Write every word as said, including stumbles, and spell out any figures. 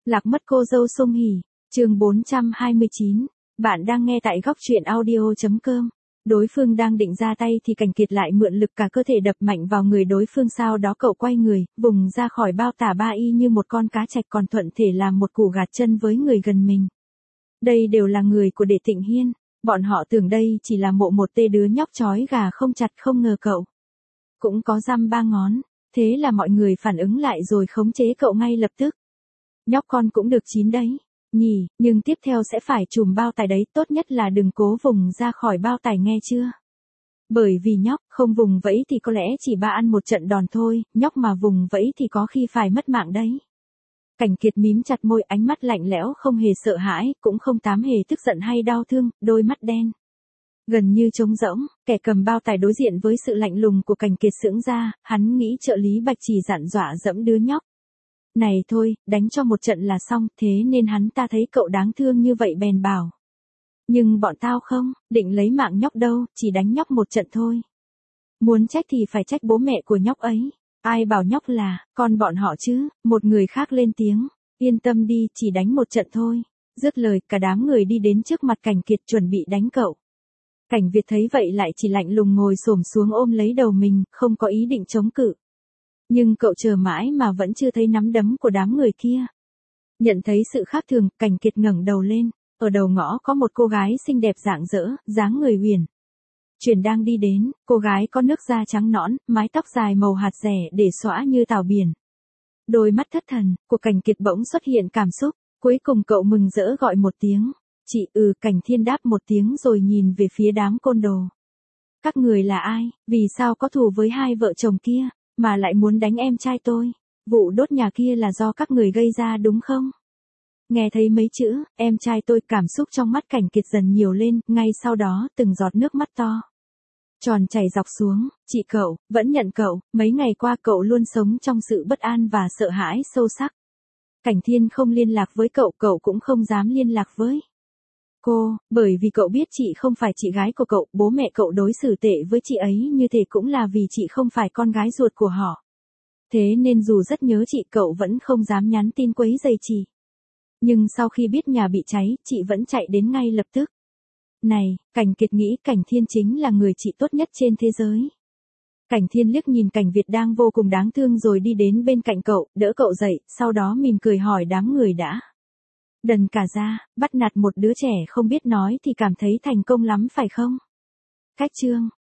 Lạc mất cô dâu Song Hỷ, chương bốn trăm hai mươi chín. Bạn đang nghe tại góc truyện audio chấm com. Đối phương đang định ra tay thì Cảnh Kiệt lại mượn lực cả cơ thể đập mạnh vào người đối phương, sau đó cậu quay người, vùng ra khỏi bao tả ba y như một con cá trạch, còn thuận thể làm một củ gạt chân với người gần mình. Đây đều là người của Đệ Tịnh Hiên, bọn họ tưởng đây chỉ là mộ một tê đứa nhóc chói gà không chặt, không ngờ cậu cũng có răm ba ngón, thế là mọi người phản ứng lại rồi khống chế cậu ngay lập tức. Nhóc con cũng được chín đấy, nhỉ, nhưng tiếp theo sẽ phải chùm bao tải đấy, tốt nhất là đừng cố vùng ra khỏi bao tải nghe chưa. Bởi vì nhóc không vùng vẫy thì có lẽ chỉ ba ăn một trận đòn thôi, nhóc mà vùng vẫy thì có khi phải mất mạng đấy. Cảnh Kiệt mím chặt môi, ánh mắt lạnh lẽo, không hề sợ hãi, cũng không tám hề tức giận hay đau thương, đôi mắt đen gần như trống rỗng. Kẻ cầm bao tải đối diện với sự lạnh lùng của Cảnh Kiệt sững ra, hắn nghĩ trợ lý Bạch chỉ dặn dọa dẫm đứa nhóc này thôi, đánh cho một trận là xong, thế nên hắn ta thấy cậu đáng thương như vậy bèn bảo. Nhưng bọn tao không định lấy mạng nhóc đâu, chỉ đánh nhóc một trận thôi. Muốn trách thì phải trách bố mẹ của nhóc ấy. Ai bảo nhóc là con bọn họ chứ? Một người khác lên tiếng. Yên tâm đi, chỉ đánh một trận thôi. Dứt lời, cả đám người đi đến trước mặt Cảnh Kiệt chuẩn bị đánh cậu. Cảnh Việt thấy vậy lại chỉ lạnh lùng ngồi xổm xuống ôm lấy đầu mình, không có ý định chống cự. Nhưng cậu chờ mãi mà vẫn chưa thấy nắm đấm của đám người kia. Nhận thấy sự khác thường, Cảnh Kiệt ngẩng đầu lên. Ở đầu ngõ có một cô gái xinh đẹp rạng rỡ, dáng người uyển chuyển đang đi đến. Cô gái có nước da trắng nõn, mái tóc dài màu hạt rẻ để xõa như tảo biển. Đôi mắt thất thần của Cảnh Kiệt bỗng xuất hiện cảm xúc. Cuối cùng cậu mừng rỡ gọi một tiếng. Chị. Ừ. Cảnh Thiên đáp một tiếng rồi nhìn về phía đám côn đồ. Các người là ai? Vì sao có thù với hai vợ chồng kia mà lại muốn đánh em trai tôi? Vụ đốt nhà kia là do các người gây ra đúng không? Nghe thấy mấy chữ em trai tôi, cảm xúc trong mắt Cảnh Kiệt dần nhiều lên, ngay sau đó từng giọt nước mắt to tròn chảy dọc xuống. Chị, cậu vẫn nhận cậu, mấy ngày qua cậu luôn sống trong sự bất an và sợ hãi sâu sắc. Cảnh Thiên không liên lạc với cậu, cậu cũng không dám liên lạc với cô, bởi vì cậu biết chị không phải chị gái của cậu, bố mẹ cậu đối xử tệ với chị ấy như thế cũng là vì chị không phải con gái ruột của họ. Thế nên dù rất nhớ chị, cậu vẫn không dám nhắn tin quấy rầy chị. Nhưng sau khi biết nhà bị cháy, chị vẫn chạy đến ngay lập tức. Này, Cảnh Kiệt nghĩ Cảnh Thiên chính là người chị tốt nhất trên thế giới. Cảnh Thiên liếc nhìn Cảnh Việt đang vô cùng đáng thương rồi đi đến bên cạnh cậu, đỡ cậu dậy, sau đó mỉm cười hỏi đám người đã đần cả ra, bắt nạt một đứa trẻ không biết nói thì cảm thấy thành công lắm phải không? Cách chương